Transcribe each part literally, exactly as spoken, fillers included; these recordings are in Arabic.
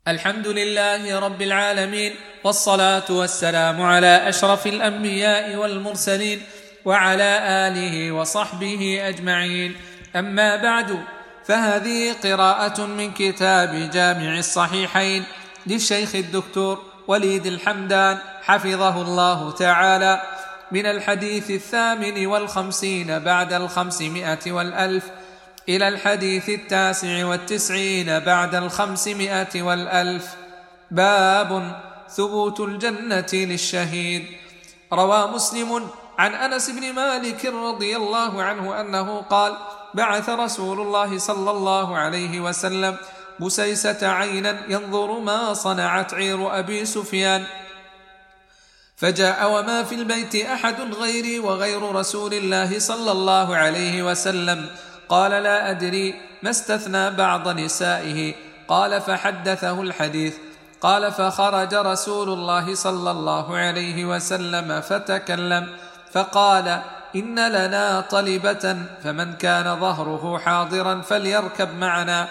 الحمد لله رب العالمين، والصلاة والسلام على أشرف الأنبياء والمرسلين وعلى آله وصحبه أجمعين. أما بعد، فهذه قراءة من كتاب جامع الصحيحين للشيخ الدكتور وليد الحمدان حفظه الله تعالى، من الحديث الثامن والخمسين بعد الخمسمائة والألف إلى الحديث التاسع والتسعين بعد الخمسمائة والألف. باب ثبوت الجنة للشهيد. روى مسلم عن أنس بن مالك رضي الله عنه أنه قال: بعث رسول الله صلى الله عليه وسلم بسيسة عينا ينظر ما صنعت عير أبي سفيان، فجاء وما في البيت أحد غيري وغير رسول الله صلى الله عليه وسلم. قال: لا أدري ما استثنى بعض نسائه. قال: فحدثه الحديث. قال: فخرج رسول الله صلى الله عليه وسلم فتكلم فقال: إن لنا طلبة، فمن كان ظهره حاضرا فليركب معنا.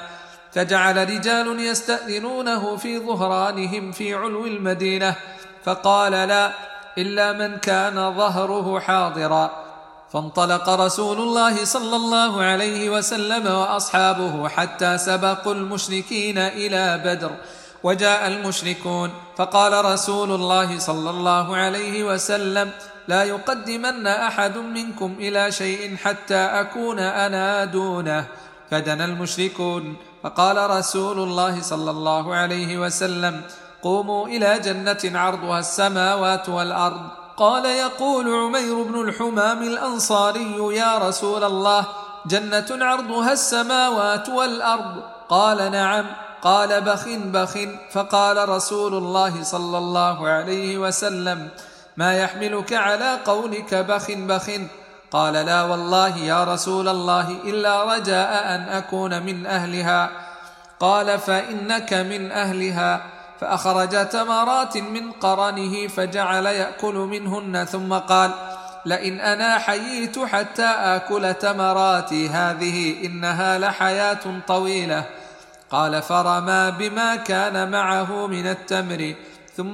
فجعل رجال يستأذنونه في ظهرانهم في علو المدينة، فقال: لا، إلا من كان ظهره حاضرا. فانطلق رسول الله صلى الله عليه وسلم وأصحابه حتى سبقوا المشركين إلى بدر. وجاء المشركون، فقال رسول الله صلى الله عليه وسلم: لا يقدمن أحد منكم إلى شيء حتى أكون أنا دونه. فدنا المشركون، فقال رسول الله صلى الله عليه وسلم: قوموا إلى جنة عرضها السماوات والأرض. قال يقول عمير بن الحمام الأنصاري: يا رسول الله، جنة عرضها السماوات والأرض؟ قال: نعم. قال: بخ بخ. فقال رسول الله صلى الله عليه وسلم: ما يحملك على قولك بخ بخ؟ قال: لا والله يا رسول الله، إلا رجاء أن أكون من أهلها. قال: فإنك من أهلها. فأخرج تمرات من قرنه فجعل يأكل منهن، ثم قال: لئن أنا حييت حتى آكل تمراتي هذه إنها لحياة طويلة. قال: فرمى بما كان معه من التمر ثم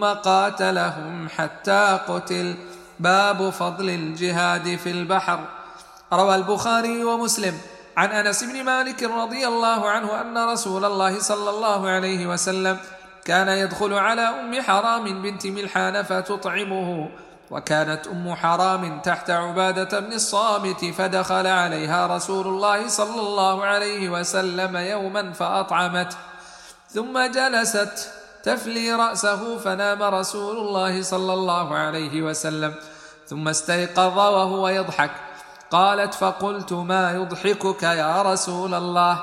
قاتلهم حتى قتل. باب فضل الجهاد في البحر. روى البخاري ومسلم عن أنس بن مالك رضي الله عنه أن رسول الله صلى الله عليه وسلم كان يدخل على أم حرام بنت ملحان فتطعمه، وكانت أم حرام تحت عبادة بن الصامت، فدخل عليها رسول الله صلى الله عليه وسلم يوما فأطعمته، ثم جلست تفلي رأسه، فنام رسول الله صلى الله عليه وسلم، ثم استيقظ وهو يضحك. قالت: فقلت: ما يضحكك يا رسول الله؟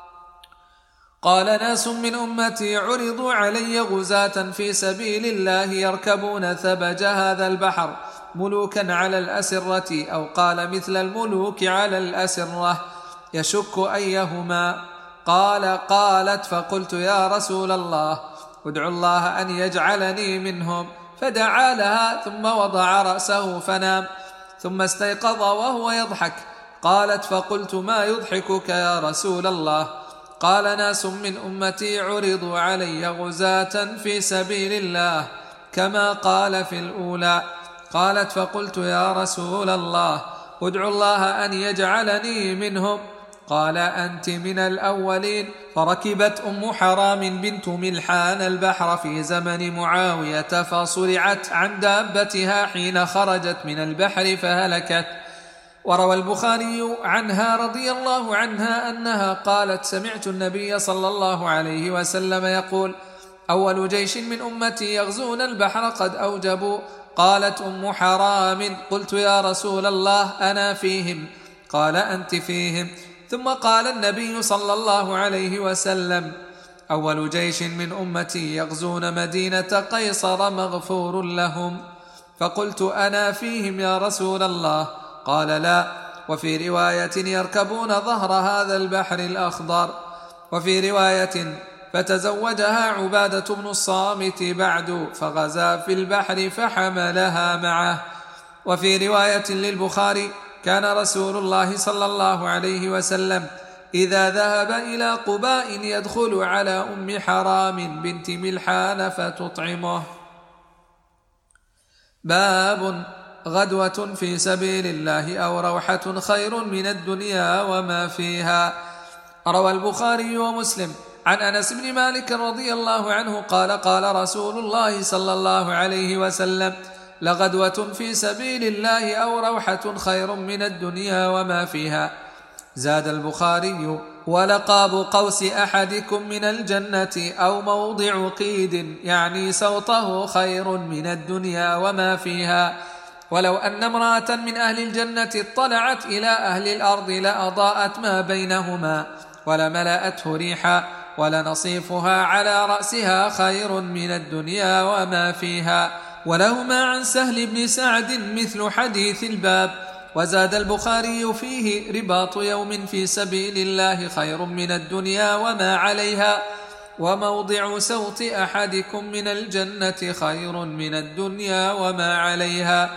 قال: ناس من أمتي عرضوا علي غزاة في سبيل الله يركبون ثبج هذا البحر، ملوكا على الأسرة، أو قال مثل الملوك على الأسرة، يشك أيهما. قال: قالت: فقلت: يا رسول الله، ادعو الله أن يجعلني منهم. فدعا لها ثم وضع رأسه فنام، ثم استيقظ وهو يضحك. قالت: فقلت: ما يضحكك يا رسول الله؟ قال: ناس من أمتي عرضوا علي غزاة في سبيل الله كما قال في الأولى. قالت: فقلت: يا رسول الله، ادعو الله أن يجعلني منهم. قال: أنت من الأولين. فركبت أم حرام بنت ملحان البحر في زمن معاوية، فصرعت عن دابتها حين خرجت من البحر فهلكت. وروى البخاري عنها رضي الله عنها أنها قالت: سمعت النبي صلى الله عليه وسلم يقول: أول جيش من أمتي يغزون البحر قد أوجبوا. قالت أم حرام: قلت: يا رسول الله، أنا فيهم. قال: أنت فيهم. ثم قال النبي صلى الله عليه وسلم: أول جيش من أمتي يغزون مدينة قيصر مغفور لهم. فقلت: أنا فيهم يا رسول الله. قال: لا. وفي رواية: يركبون ظهر هذا البحر الأخضر. وفي رواية: فتزوجها عبادة بن الصامت بعد، فغزا في البحر فحملها معه. وفي رواية للبخاري: كان رسول الله صلى الله عليه وسلم إذا ذهب إلى قباء يدخل على أم حرام بنت ملحان فتطعمه. باب غدوة في سبيل الله أو روحة خير من الدنيا وما فيها. روى البخاري ومسلم عن أنس بن مالك رضي الله عنه قال قال رسول الله صلى الله عليه وسلم: لغدوة في سبيل الله أو روحة خير من الدنيا وما فيها. زاد البخاري: ولقاب قوس أحدكم من الجنة أو موضع قيد، يعني سوطه خير من الدنيا وما فيها. ولو أن امرأة من أهل الجنة اطلعت إلى أهل الأرض لأضاءت ما بينهما ولملأته ريحا، ولنصيفها على رأسها خير من الدنيا وما فيها. ولهما عن سهل بن سعد مثل حديث الباب. وزاد البخاري فيه: رباط يوم في سبيل الله خير من الدنيا وما عليها، وموضع سوط أحدكم من الجنة خير من الدنيا وما عليها.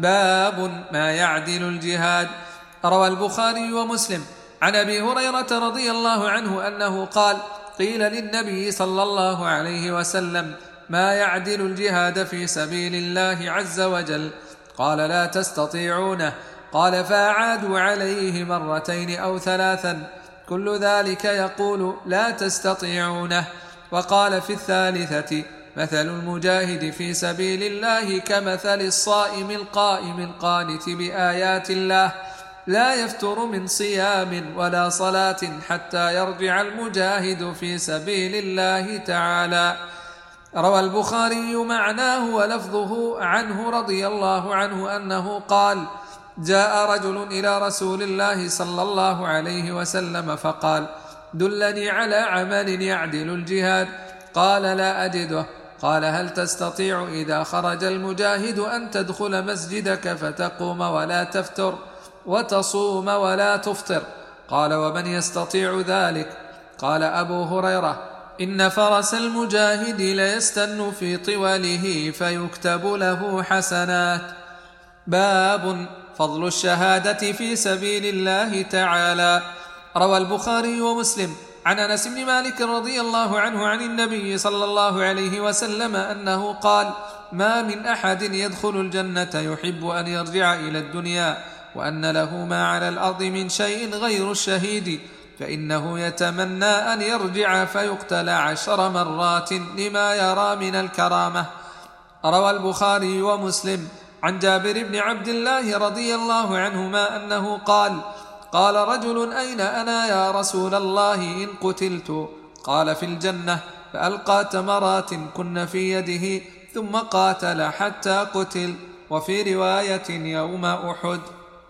باب ما يعدل الجهاد. روى البخاري ومسلم عن أبي هريرة رضي الله عنه أنه قال: قيل للنبي صلى الله عليه وسلم: ما يعدل الجهاد في سبيل الله عز وجل؟ قال: لا تستطيعونه. قال: فأعادوا عليه مرتين أو ثلاثا كل ذلك يقول: لا تستطيعونه. وقال في الثالثة: مثل المجاهد في سبيل الله كمثل الصائم القائم القانت بآيات الله، لا يفتر من صيام ولا صلاة حتى يرجع المجاهد في سبيل الله تعالى. روى البخاري معناه ولفظه عنه رضي الله عنه أنه قال: جاء رجل إلى رسول الله صلى الله عليه وسلم فقال: دلني على عمل يعدل الجهاد. قال: لا أجده. قال: هل تستطيع إذا خرج المجاهد أن تدخل مسجدك فتقوم ولا تفتر وتصوم ولا تفطر؟ قال: ومن يستطيع ذلك؟ قال أبو هريرة: إن فرس المجاهد ليستن في طوله فيكتب له حسنات. باب فضل الشهادة في سبيل الله تعالى. روى البخاري ومسلم عن أنس بن مالك رضي الله عنه عن النبي صلى الله عليه وسلم أنه قال: ما من أحد يدخل الجنة يحب أن يرجع إلى الدنيا وأن له ما على الأرض من شيء غير الشهيد، فإنه يتمنى أن يرجع فيقتل عشر مرات لما يرى من الكرامة. روى البخاري ومسلم عن جابر بن عبد الله رضي الله عنهما أنه قال: قال رجل: أين أنا يا رسول الله إن قتلت؟ قال: في الجنة. فألقى تمرات كن في يده ثم قاتل حتى قتل. وفي رواية: يوم أحد.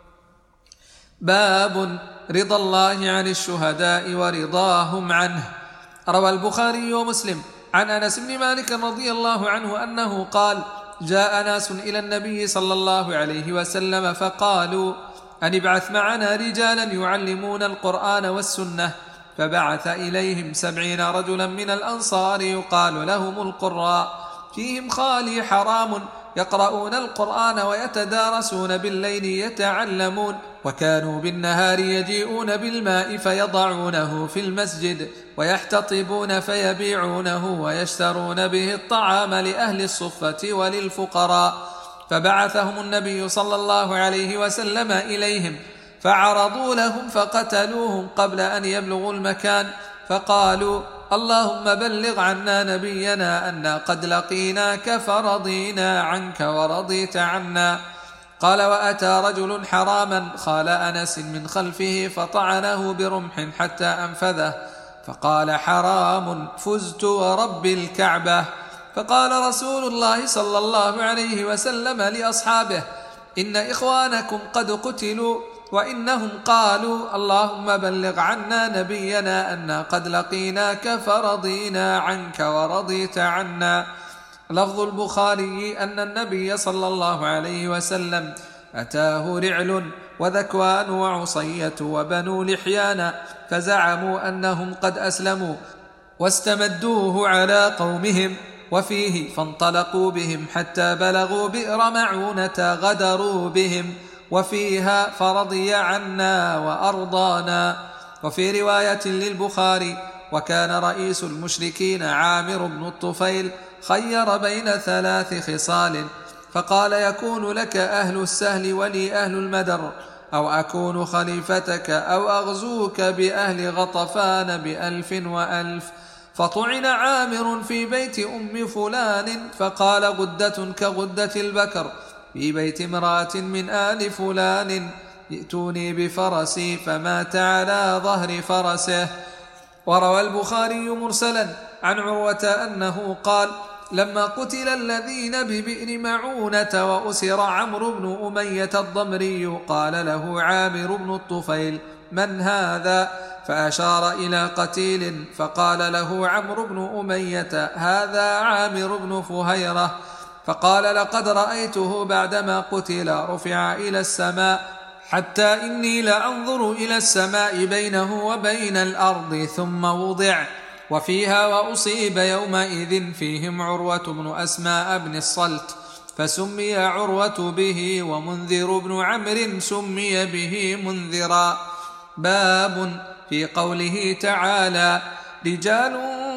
باب رضا الله عن الشهداء ورضاهم عنه. روى البخاري ومسلم عن أنس بن مالك رضي الله عنه أنه قال: جاء ناس إلى النبي صلى الله عليه وسلم فقالوا: أن ابعث معنا رجالا يعلمون القرآن والسنة. فبعث إليهم سبعين رجلا من الأنصار يقال لهم القراء، فيهم خالي حرام، يقرؤون القرآن ويتدارسون بالليل يتعلمون، وكانوا بالنهار يجيئون بالماء فيضعونه في المسجد ويحتطبون فيبيعونه ويشترون به الطعام لأهل الصفة وللفقراء. فبعثهم النبي صلى الله عليه وسلم إليهم فعرضوا لهم فقتلوهم قبل أن يبلغوا المكان، فقالوا: اللهم بلغ عنا نبينا أنا قد لقيناك فرضينا عنك ورضيت عنا. قال: وأتى رجل حراما خال أنس من خلفه فطعنه برمح حتى أنفذه، فقال: حرام فزت ورب الكعبة. فقال رسول الله صلى الله عليه وسلم لأصحابه: إن إخوانكم قد قتلوا، وإنهم قالوا: اللهم بلغ عنا نبينا أنا قد لقيناك فرضينا عنك ورضيت عنا. لفظ البخاري أن النبي صلى الله عليه وسلم أتاه رعل وذكوان وعصية وبنو لحيان، فزعموا أنهم قد أسلموا واستمدوه على قومهم. وفيه: فانطلقوا بهم حتى بلغوا بئر معونة غدروا بهم. وفيها: فرضي عنا وأرضانا. وفي رواية للبخاري: وكان رئيس المشركين عامر بن الطفيل خير بين ثلاث خصال، فقال: يكون لك أهل السهل ولي أهل المدر، أو أكون خليفتك، أو أغزوك بأهل غطفان بألف وألف. فطعن عامر في بيت أم فلان، فقال: غدة كغدة البكر في بيت امرأة من آل فلان، ائتوني بفرسي، فمات على ظهر فرسه. وروى البخاري مرسلا عن عروة أنه قال: لما قتل الذين ببئر معونة وأسر عمرو بن أمية الضمري، قال له عامر بن الطفيل: من هذا؟ فأشار إلى قتيل، فقال له عمرو بن أمية: هذا عامر بن فهيرة. فقال: لقد رأيته بعدما قتل رفع إلى السماء، حتى إني لأنظر إلى السماء بينه وبين الأرض، ثم وضع. وفيها: وأصيب يومئذ فيهم عروة بن أسماء بن الصلت، فسمي عروة به، ومنذر بن عمرو سمي به منذرا. باب في قوله تعالى: رجال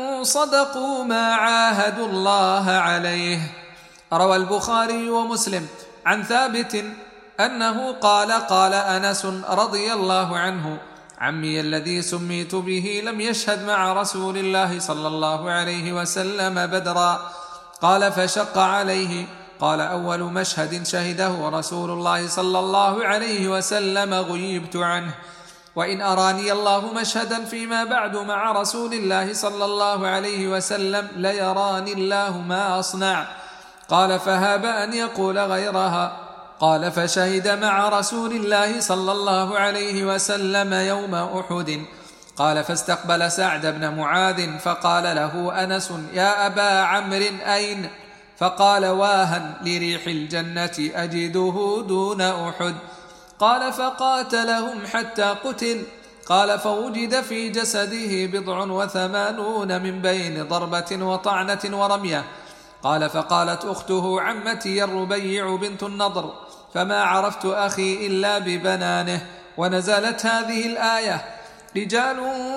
صدقوا ما عاهدوا الله عليه. روى البخاري ومسلم عن ثابت أنه قال: قال أنس رضي الله عنه: عمي الذي سميت به لم يشهد مع رسول الله صلى الله عليه وسلم بدرا. قال: فشق عليه. قال: أول مشهد شهده رسول الله صلى الله عليه وسلم غيبت عنه، وإن أراني الله مشهدا فيما بعد مع رسول الله صلى الله عليه وسلم ليراني الله ما أصنع. قال: فهاب أن يقول غيرها. قال: فشهد مع رسول الله صلى الله عليه وسلم يوم أحد. قال: فاستقبل سعد بن معاذ، فقال له أنس: يا أبا عمرو أين؟ فقال: واها لريح الجنة أجده دون أحد. قال: فقاتلهم حتى قتل. قال: فوجد في جسده بضع وثمانون من بين ضربة وطعنة ورمية. قال: فقالت أخته عمتي الربيع بنت النضر: فما عرفت أخي إلا ببنانه. ونزلت هذه الآية: رجال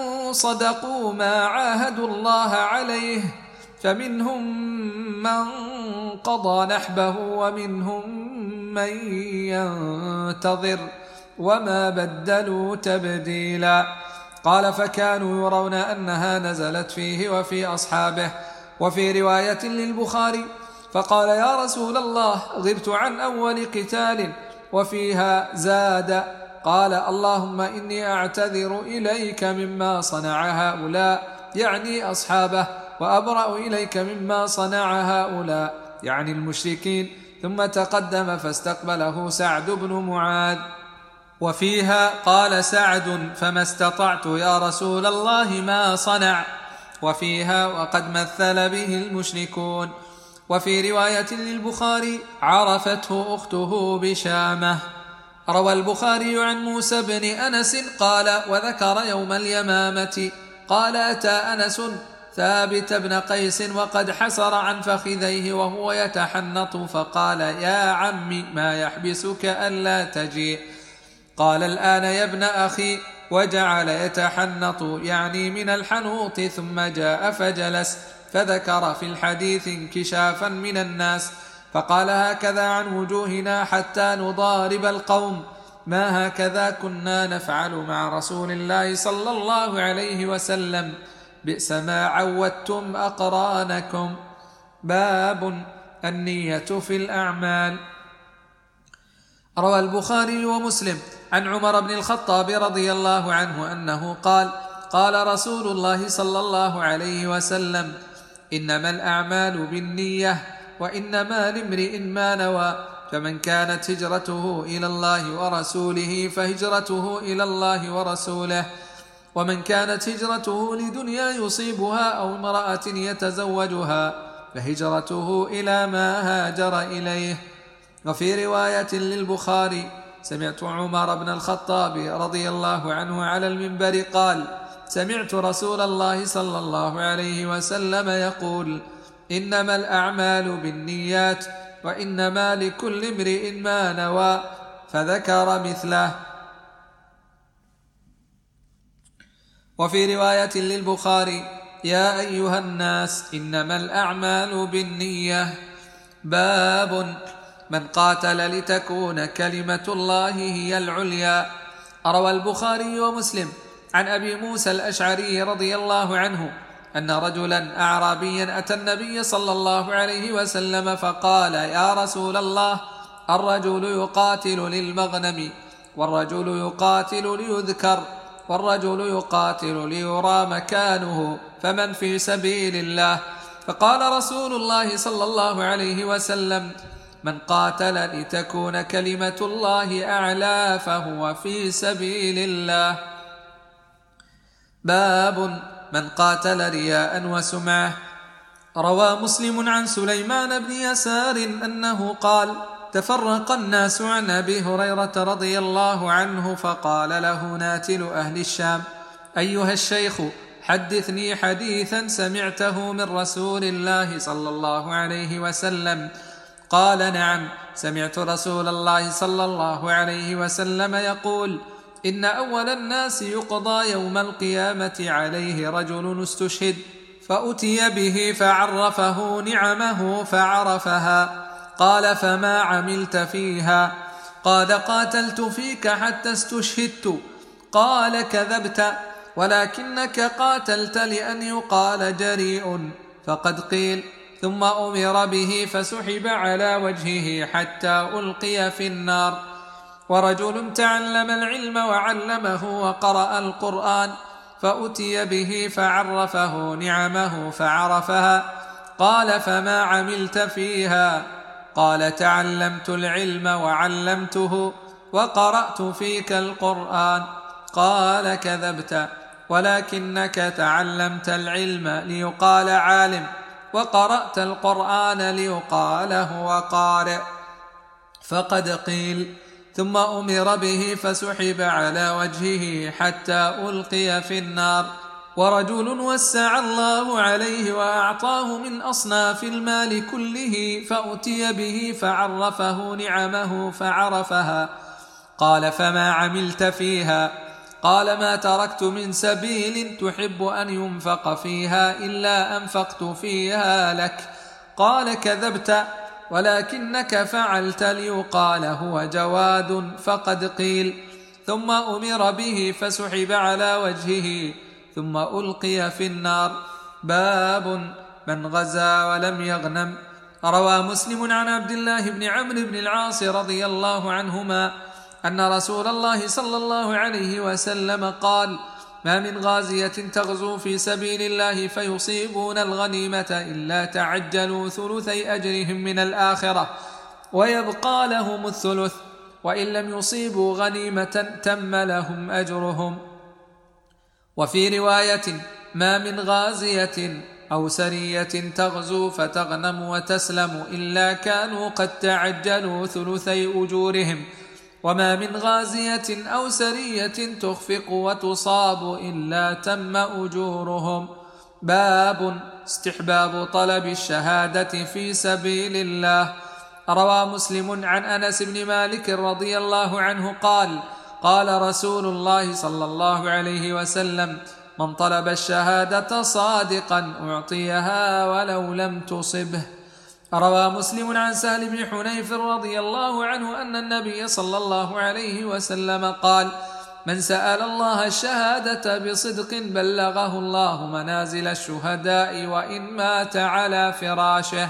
صدقوا ما عاهدوا الله عليه، فمنهم من قضى نحبه ومنهم من ينتظر وما بدلوا تبديلا. قال: فكانوا يرون أنها نزلت فيه وفي أصحابه. وفي رواية للبخاري: فقال: يا رسول الله، غبت عن أول قتال. وفيها زاد: قال: اللهم إني أعتذر إليك مما صنع هؤلاء، يعني أصحابه، وأبرأ إليك مما صنع هؤلاء، يعني المشركين. ثم تقدم فاستقبله سعد بن معاذ. وفيها: قال سعد: فما استطعت يا رسول الله ما صنع. وفيها: وقد مثل به المشركون. وفي رواية للبخاري: عرفته أخته بشامة. روى البخاري عن موسى بن أنس قال: وذكر يوم اليمامة. قال: أتى أنس ثابت بن قيس وقد حسر عن فخذيه وهو يتحنط، فقال: يا عمي، ما يحبسك ألا تجيء؟ قال: الآن يا ابن أخي. وجعل يتحنط يعني من الحنوط، ثم جاء فجلس، فذكر في الحديث انكشافا من الناس، فقال: هكذا عن وجوهنا حتى نضارب القوم، ما هكذا كنا نفعل مع رسول الله صلى الله عليه وسلم، بئس ما عودتم أقرانكم. باب النية في الأعمال. روى البخاري ومسلم عن عمر بن الخطاب رضي الله عنه أنه قال: قال رسول الله صلى الله عليه وسلم: إنما الأعمال بالنية، وإنما لامرئ ما نوى، فمن كانت هجرته إلى الله ورسوله فهجرته إلى الله ورسوله، ومن كانت هجرته لدنيا يصيبها أو امرأة يتزوجها فهجرته إلى ما هاجر إليه. وفي رواية للبخاري: سمعت عمر بن الخطاب رضي الله عنه على المنبر قال: سمعت رسول الله صلى الله عليه وسلم يقول: إنما الأعمال بالنيات، وإنما لكل امرئ ما نوى، فذكر مثله. وفي رواية للبخاري: يا أيها الناس إنما الأعمال بالنية. باب من قاتل لتكون كلمة الله هي العليا. روى البخاري ومسلم عن أبي موسى الأشعري رضي الله عنه أن رجلا أعرابيا أتى النبي صلى الله عليه وسلم فقال: يا رسول الله، الرجل يقاتل للمغنم، والرجل يقاتل ليذكر، والرجل يقاتل ليرى مكانه، فمن في سبيل الله؟ فقال رسول الله صلى الله عليه وسلم: من قاتل لتكون كلمة الله أعلى فهو في سبيل الله. باب من قاتل رياء وسمعة. روى مسلم عن سليمان بن يسار أنه قال: تفرق الناس عن أبي هريرة رضي الله عنه، فقال له ناتل أهل الشام: أيها الشيخ، حدثني حديثا سمعته من رسول الله صلى الله عليه وسلم. قال: نعم، سمعت رسول الله صلى الله عليه وسلم يقول: إن أول الناس يقضى يوم القيامة عليه رجل استشهد، فأتي به فعرفه نعمه فعرفها. قال: فما عملت فيها؟ قال: قاتلت فيك حتى استشهدت. قال: كذبت، ولكنك قاتلت لأن يقال جريء، فقد قيل. ثم أمر به فسحب على وجهه حتى ألقي في النار. ورجل تعلم العلم وعلمه وقرأ القرآن، فأتي به فعرفه نعمه فعرفها. قال: فما عملت فيها؟ قال: تعلمت العلم وعلمته وقرأت فيك القرآن. قال: كذبت، ولكنك تعلمت العلم ليقال عالم، وقرأت القرآن ليقال هو قارئ، فقد قيل. ثم أمر به فسحب على وجهه حتى ألقي في النار. ورجل وسع الله عليه وأعطاه من أصناف المال كله، فأتي به فعرفه نعمه فعرفها. قال: فما عملت فيها؟ قال: ما تركت من سبيل تحب أن ينفق فيها إلا أنفقت فيها لك. قال: كذبت، ولكنك فعلت ليقال هو جواد، فقد قيل. ثم أمر به فسحب على وجهه ثم ألقي في النار. باب من غزا ولم يغنم. روى مسلم عن عبد الله بن عمرو بن العاص رضي الله عنهما أن رسول الله صلى الله عليه وسلم قال: ما من غازية تغزو في سبيل الله فيصيبون الغنيمة إلا تعجلوا ثلثي أجرهم من الآخرة، ويبقى لهم الثلث، وإن لم يصيبوا غنيمة تم لهم أجرهم. وفي رواية: ما من غازية أو سرية تغزو فتغنم وتسلم إلا كانوا قد تعجلوا ثلثي أجورهم، وما من غازية أو سرية تخفق وتصاب إلا تم أجورهم. باب استحباب طلب الشهادة في سبيل الله. روى مسلم عن أنس بن مالك رضي الله عنه قال: قال رسول الله صلى الله عليه وسلم: من طلب الشهادة صادقا أعطيها ولو لم تصبه. روى مسلم عن سهل بن حنيف رضي الله عنه أن النبي صلى الله عليه وسلم قال: من سأل الله الشهادة بصدق بلغه الله منازل الشهداء وإن مات على فراشه.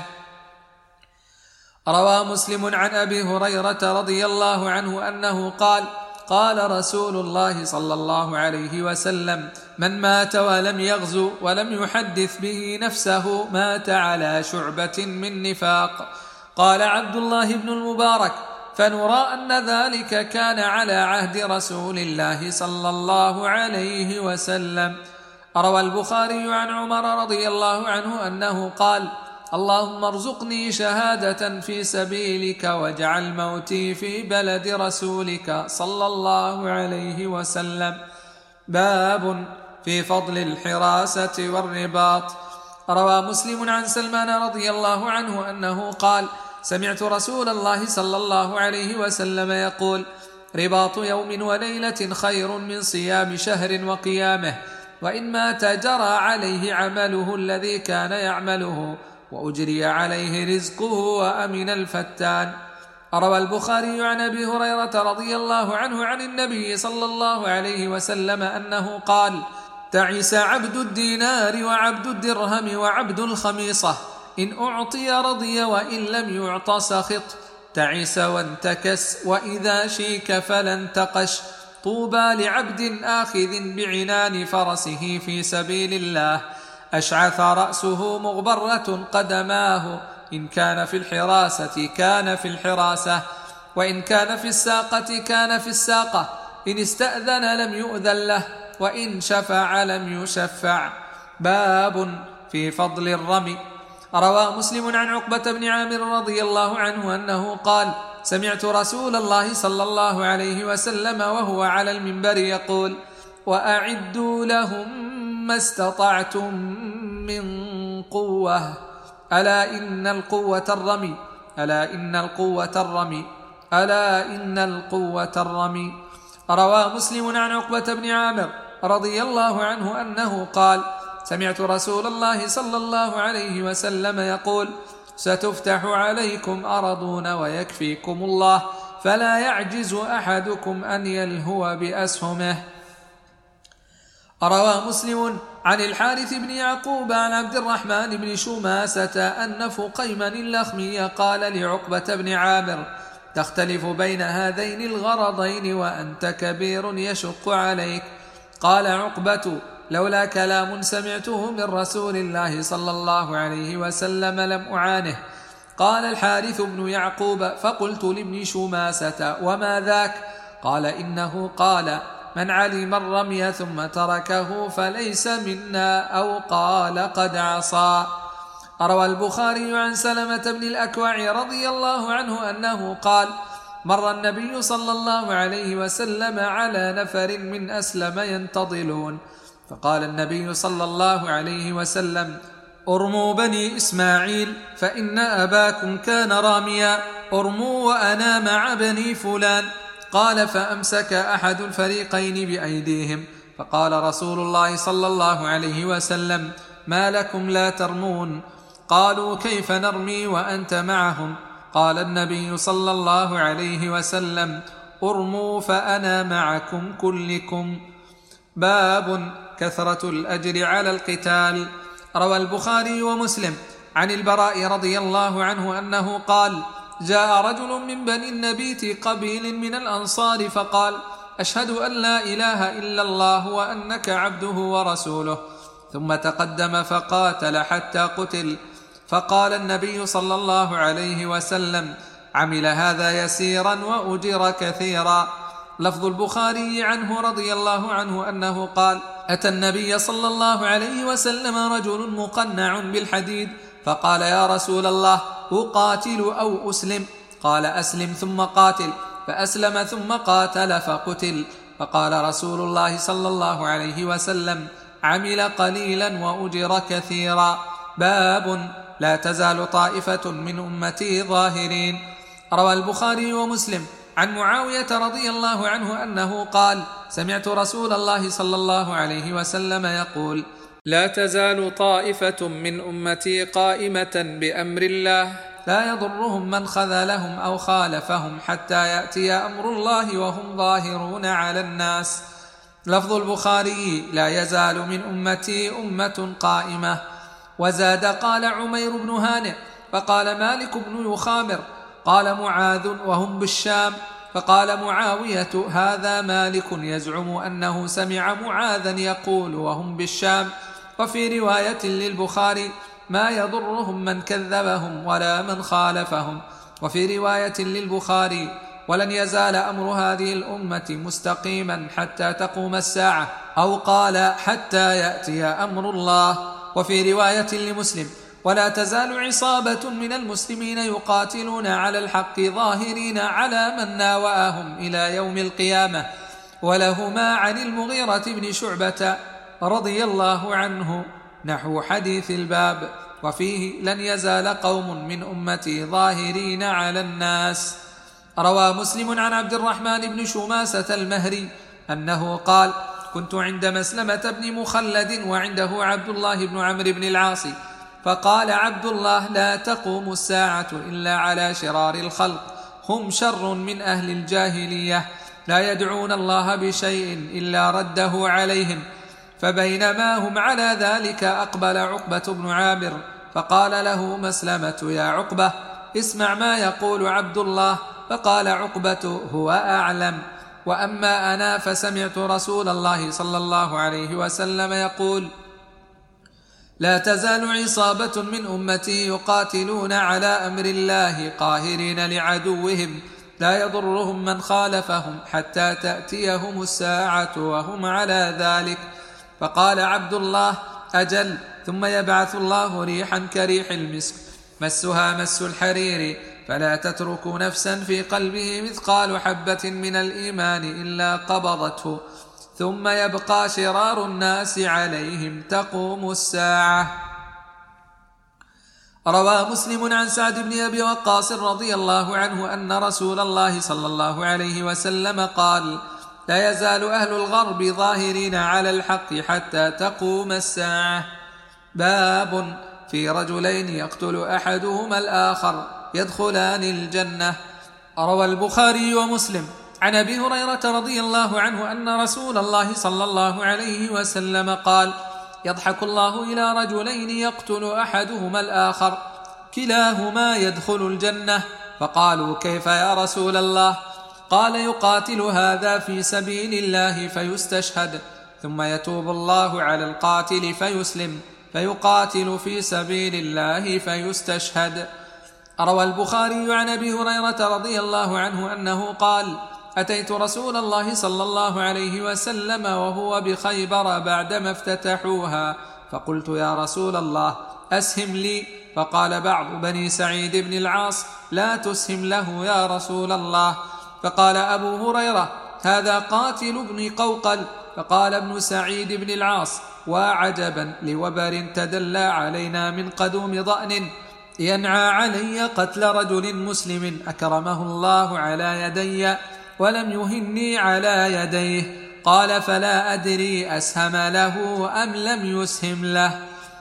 روى مسلم عن أبي هريرة رضي الله عنه أنه قال: قال رسول الله صلى الله عليه وسلم: من مات ولم يغزو ولم يحدث به نفسه مات على شعبة من نفاق. قال عبد الله بن المبارك: فنرى أن ذلك كان على عهد رسول الله صلى الله عليه وسلم. روى البخاري عن عمر رضي الله عنه أنه قال: اللهم ارزقني شهادة في سبيلك واجعل موتي في بلد رسولك صلى الله عليه وسلم. باب في فضل الحراسة والرباط. روى مسلم عن سلمان رضي الله عنه أنه قال: سمعت رسول الله صلى الله عليه وسلم يقول: رباط يوم وليلة خير من صيام شهر وقيامه، وإن مات جرى عليه عمله الذي كان يعمله وأجري عليه رزقه وأمن الفتان. روى البخاري عن أبي هريرة رضي الله عنه عن النبي صلى الله عليه وسلم أنه قال: تعس عبد الدينار وعبد الدرهم وعبد الخميصة، إن أعطي رضي وإن لم يعط سخط، تعس وانتكس، وإذا شيك فلا انتقش. طوبى لعبد آخذ بعنان فرسه في سبيل الله، أشعث رأسه مغبرة قدماه، إن كان في الحراسة كان في الحراسة، وإن كان في الساقة كان في الساقة، إن استأذن لم يؤذن له، وإن شفع لم يشفع. باب في فضل الرمي. روى مسلم عن عقبة بن عامر رضي الله عنه أنه قال: سمعت رسول الله صلى الله عليه وسلم وهو على المنبر يقول: وأعدوا لهم ما استطعتم من قوة، ألا إن القوة الرمي، ألا إن القوة الرمي، ألا إن القوة الرمي. روى مسلم عن عقبة بن عامر رضي الله عنه أنه قال: سمعت رسول الله صلى الله عليه وسلم يقول: ستفتح عليكم أرضون ويكفيكم الله، فلا يعجز أحدكم أن يلهو بأسهمه. روى مسلم عن الحارث بن يعقوب عن عبد الرحمن بن شماسة أن فقيما اللخمي قال لعقبة بن عامر: تختلف بين هذين الغرضين وأنت كبير يشق عليك. قال عقبة: لولا كلام سمعته من رسول الله صلى الله عليه وسلم لم أعانه. قال الحارث بن يعقوب: فقلت لابن شماسة: وما ذاك؟ قال: إنه قال: من علم الرمي ثم تركه فليس منا، أو قال: قد عصى. روى البخاري عن سلمة بن الأكوع رضي الله عنه أنه قال: مر النبي صلى الله عليه وسلم على نفر من أسلم ينتظلون، فقال النبي صلى الله عليه وسلم: ارموا بني إسماعيل فإن أباكم كان راميا، ارموا وأنا مع بني فلان. قال: فأمسك أحد الفريقين بأيديهم، فقال رسول الله صلى الله عليه وسلم: ما لكم لا ترمون؟ قالوا: كيف نرمي وأنت معهم؟ قال النبي صلى الله عليه وسلم: ارموا فأنا معكم كلكم. باب كثرة الأجر على القتال. روى البخاري ومسلم عن البراء رضي الله عنه أنه قال: جاء رجل من بني النبيت قبيل من الأنصار فقال: أشهد أن لا إله إلا الله وأنك عبده ورسوله، ثم تقدم فقاتل حتى قتل. فقال النبي صلى الله عليه وسلم: عمل هذا يسيرا وأجر كثيرا. لفظ البخاري عنه رضي الله عنه أنه قال: أتى النبي صلى الله عليه وسلم رجل مقنع بالحديد، فقال: يا رسول الله، أقاتل أو أسلم؟ قال: أسلم ثم قاتل. فأسلم ثم قاتل فقتل. فقال رسول الله صلى الله عليه وسلم: عمل قليلا وأجر كثيرا. باب لا تزال طائفة من أمتي ظاهرين. روى البخاري ومسلم عن معاوية رضي الله عنه أنه قال: سمعت رسول الله صلى الله عليه وسلم يقول: لا تزال طائفة من أمتي قائمة بأمر الله، لا يضرهم من خذلهم أو خالفهم حتى يأتي أمر الله وهم ظاهرون على الناس. لفظ البخاري: لا يزال من أمتي أمة قائمة. وزاد: قال عمير بن هانئ، فقال مالك بن يخامر، قال معاذ وهم بالشام، فقال معاوية: هذا مالك يزعم أنه سمع معاذا يقول وهم بالشام. وفي رواية للبخاري: ما يضرهم من كذبهم ولا من خالفهم. وفي رواية للبخاري: ولن يزال أمر هذه الأمة مستقيما حتى تقوم الساعة، أو قال: حتى يأتي أمر الله. وفي رواية لمسلم: ولا تزال عصابة من المسلمين يقاتلون على الحق ظاهرين على من ناوأهم إلى يوم القيامة. ولهما عن المغيرة بن شعبة رضي الله عنه نحو حديث الباب، وفيه: لن يزال قوم من أمتي ظاهرين على الناس. روى مسلم عن عبد الرحمن بن شماسة المهري أنه قال: كنت عند مسلمة بن مخلد وعنده عبد الله بن عمرو بن العاص، فقال عبد الله: لا تقوم الساعة إلا على شرار الخلق، هم شر من أهل الجاهلية، لا يدعون الله بشيء إلا رده عليهم. فبينما هم على ذلك أقبل عقبة بن عامر فقال له مسلمة: يا عقبة، اسمع ما يقول عبد الله. فقال عقبة: هو أعلم. وأما أنا فسمعت رسول الله صلى الله عليه وسلم يقول: لا تزال عصابة من أمتي يقاتلون على أمر الله قاهرين لعدوهم، لا يضرهم من خالفهم حتى تأتيهم الساعة وهم على ذلك. فقال عبد الله: أجل. ثم يبعث الله ريحا كريح المسك مسها مس الحرير، فلا تترك نفسا في قلبه مثقال حبة من الإيمان إلا قبضته، ثم يبقى شرار الناس عليهم تقوم الساعة. روى مسلم عن سعد بن أبي وقاص رضي الله عنه أن رسول الله صلى الله عليه وسلم قال: لا يزال أهل الغرب ظاهرين على الحق حتى تقوم الساعة. باب في رجلين يقتل أحدهما الآخر يدخلان الجنة. روى البخاري ومسلم عن أبي هريرة رضي الله عنه أن رسول الله صلى الله عليه وسلم قال: يضحك الله إلى رجلين يقتل أحدهما الآخر كلاهما يدخل الجنة. فقالوا: كيف يا رسول الله؟ قال: يقاتل هذا في سبيل الله فيستشهد، ثم يتوب الله على القاتل فيسلم، فيقاتل في سبيل الله فيستشهد. روى البخاري عن أبي هريرة رضي الله عنه أنه قال: أتيت رسول الله صلى الله عليه وسلم وهو بخيبر بعدما افتتحوها، فقلت: يا رسول الله، أسهم لي. فقال بعض بني سعيد بن العاص: لا تسهم له يا رسول الله. فقال أبو هريرة: هذا قاتل ابن قوقل. فقال ابن سعيد بن العاص: وعجبا لوبر تدلى علينا من قدوم ضأن، ينعى علي قتل رجل مسلم أكرمه الله على يدي ولم يهني على يديه. قال: فلا أدري أسهم له أم لم يسهم له.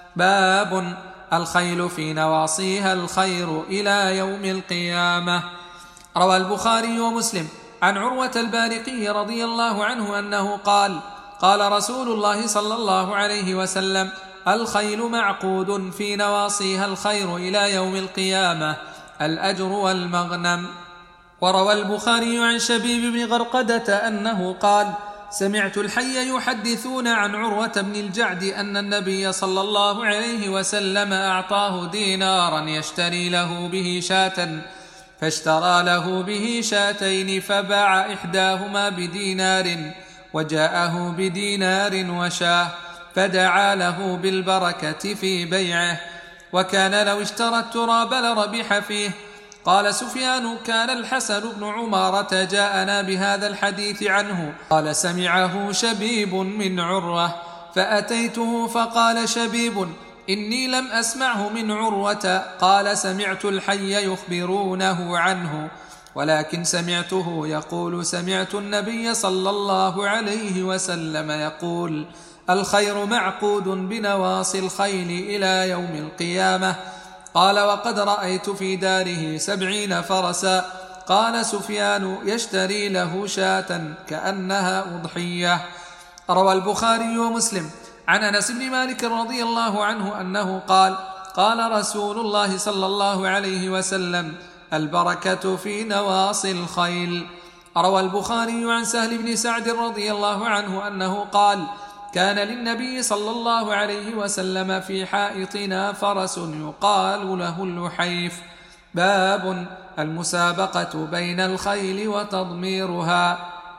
باب الخيل في نواصيها الخير إلى يوم القيامة. روى البخاري ومسلم عن عروة البارقي رضي الله عنه أنه قال: قال رسول الله صلى الله عليه وسلم: الخيل معقود في نواصيها الخير إلى يوم القيامة، الأجر والمغنم. وروى البخاري عن شبيب بن غرقدة أنه قال: سمعت الحي يحدثون عن عروة بن الجعد أن النبي صلى الله عليه وسلم أعطاه دينارا يشتري له به شاة، فاشترى له به شاتين، فباع إحداهما بدينار وجاءه بدينار وشاه، فدعا له بالبركة في بيعه، وكان لو اشترى التراب لربح فيه. قال سفيان: كان الحسن بن عمارة جاءنا بهذا الحديث عنه، قال: سمعه شبيب من عروة، فأتيته فقال شبيب: إني لم أسمعه من عروة. قال: سمعت الحي يخبرونه عنه، ولكن سمعته يقول: سمعت النبي صلى الله عليه وسلم يقول: الخير معقود بنواصي الخيل إلى يوم القيامة. قال: وقد رأيت في داره سبعين فرسا. قال سفيان: يشتري له شاة كأنها أضحية. روى البخاري ومسلم عن أنس بن مالك رضي الله عنه أنه قال: قال رسول الله صلى الله عليه وسلم: البركة في نواصي الخيل. روى البخاري عن سهل بن سعد رضي الله عنه أنه قال: كان للنبي صلى الله عليه وسلم في حائطنا فرس يقال له اللحيف. باب المسابقة بين الخيل وتضميرها.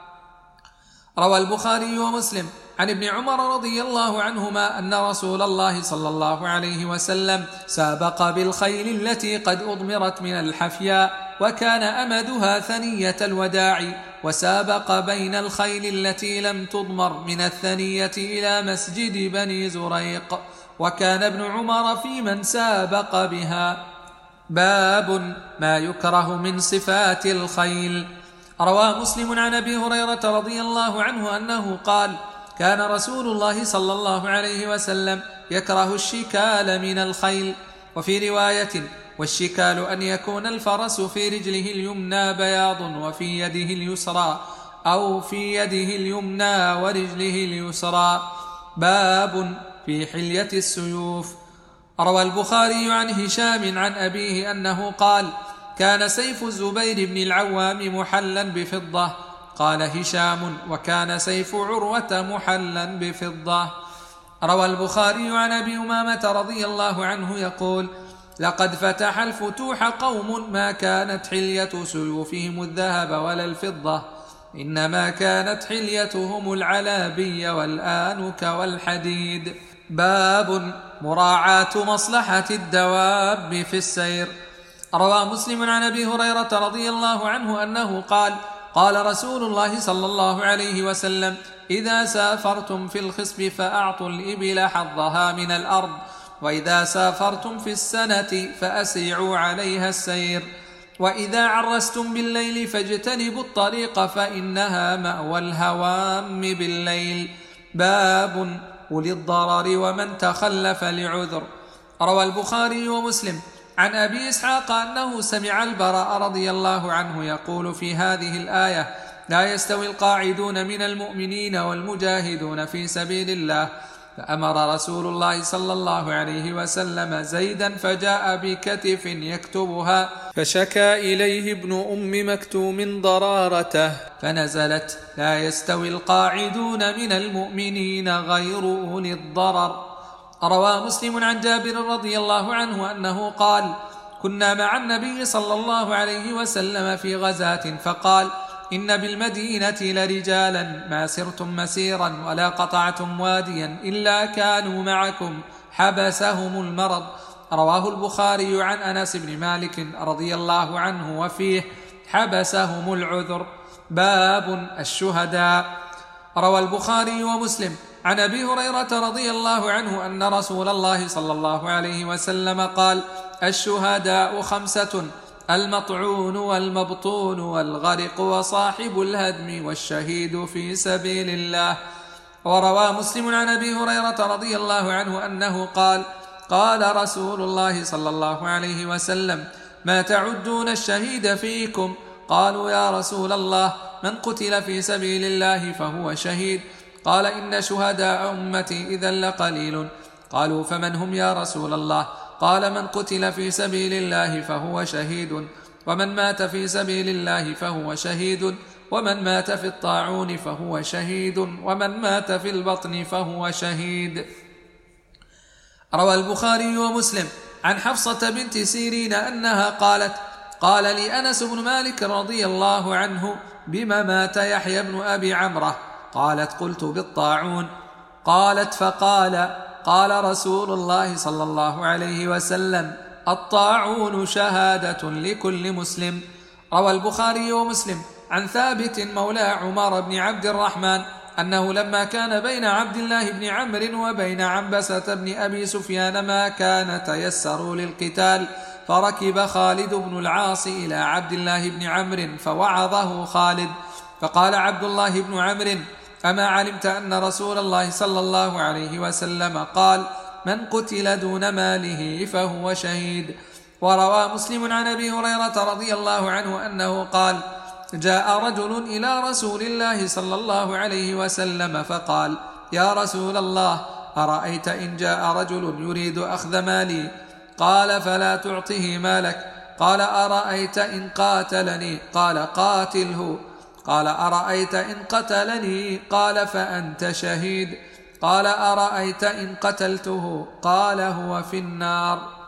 روى البخاري ومسلم عن ابن عمر رضي الله عنهما أن رسول الله صلى الله عليه وسلم سابق بالخيل التي قد أضمرت من الحفياء، وكان أمدها ثنية الوداع، وسابق بين الخيل التي لم تضمر من الثنية إلى مسجد بني زريق، وكان ابن عمر في من سابق بها. باب ما يكره من صفات الخيل. روى مسلم عن أبي هريرة رضي الله عنه أنه قال: كان رسول الله صلى الله عليه وسلم يكره الشكال من الخيل. وفي رواية: والشكال أن يكون الفرس في رجله اليمنى بياض وفي يده اليسرى، أو في يده اليمنى ورجله اليسرى. باب في حلية السيوف. روى البخاري عن هشام عن أبيه أنه قال: كان سيف الزبير بن العوام محلا بفضة. قال هشام: وكان سيف عروة محلا بفضة. روى البخاري عن أبي أمامة رضي الله عنه يقول: لقد فتح الفتوح قوم ما كانت حلية سيوفهم الذهب ولا الفضة، إنما كانت حليتهم العلابي والآنك والحديد. باب مراعاة مصلحة الدواب في السير. روى مسلم عن أبي هريرة رضي الله عنه أنه قال: قال رسول الله صلى الله عليه وسلم: إذا سافرتم في الخصب فأعطوا الإبل حظها من الأرض، وإذا سافرتم في السنة فأسرعوا عليها السير، وإذا عرستم بالليل فاجتنبوا الطريق فإنها مأوى الهوام بالليل. باب أولي الضرر ومن تخلف لعذر. روى البخاري ومسلم عن أبي إسحاق أنه سمع البراء رضي الله عنه يقول في هذه الآية: لا يستوي القاعدون من المؤمنين والمجاهدون في سبيل الله. فأمر رسول الله صلى الله عليه وسلم زيدا فجاء بكتف يكتبها، فشكى إليه ابن أم مكتوم ضرارته، فنزلت: لا يستوي القاعدون من المؤمنين غير أولي الضرر. روى مسلم عن جابر رضي الله عنه أنه قال: كنا مع النبي صلى الله عليه وسلم في غزاة، فقال: إن بالمدينة لرجالا ما سرتم مسيرا ولا قطعتم واديا إلا كانوا معكم حبسهم المرض. رواه البخاري عن أنس بن مالك رضي الله عنه وفيه: حبسهم العذر. باب الشهداء. روى البخاري ومسلم عن أبي هريرة رضي الله عنه أن رسول الله صلى الله عليه وسلم قال: الشهداء خمسة: المطعون والمبطون والغرق وصاحب الهدم والشهيد في سبيل الله. وروى مسلم عن أبي هريرة رضي الله عنه أنه قال: قال رسول الله صلى الله عليه وسلم: ما تعدون الشهيد فيكم؟ قالوا: يا رسول الله، من قتل في سبيل الله فهو شهيد. قال: إن شهداء أمتي إذا لقليل. قالوا: فمن هم يا رسول الله؟ قال: من قتل في سبيل الله فهو شهيد، ومن مات في سبيل الله فهو شهيد، ومن مات في الطاعون فهو شهيد، ومن مات في البطن فهو شهيد. روى البخاري ومسلم عن حفصة بنت سيرين أنها قالت: قال لي أنس بن مالك رضي الله عنه: بما مات يحيى بن أبي عمرة؟ قالت: قلت: بالطاعون. قالت: فقال: قال رسول الله صلى الله عليه وسلم: الطاعون شهادة لكل مسلم. روى البخاري ومسلم عن ثابت مولى عمر بن عبد الرحمن أنه لما كان بين عبد الله بن عمرو وبين عنبسة بن أبي سفيان ما كان تيسروا للقتال، فركب خالد بن العاص إلى عبد الله بن عمرو فوعظه خالد، فقال عبد الله بن عمرو: أما علمت أن رسول الله صلى الله عليه وسلم قال: من قتل دون ماله فهو شهيد. وروى مسلم عن أبي هريرة رضي الله عنه أنه قال: جاء رجل إلى رسول الله صلى الله عليه وسلم فقال: يا رسول الله، أرأيت إن جاء رجل يريد أخذ مالي؟ قال: فلا تعطه مالك. قال: أرأيت إن قاتلني؟ قال: قاتله. قال: أرأيت إن قتلني؟ قال: فأنت شهيد. قال: أرأيت إن قتلته؟ قال: هو في النار.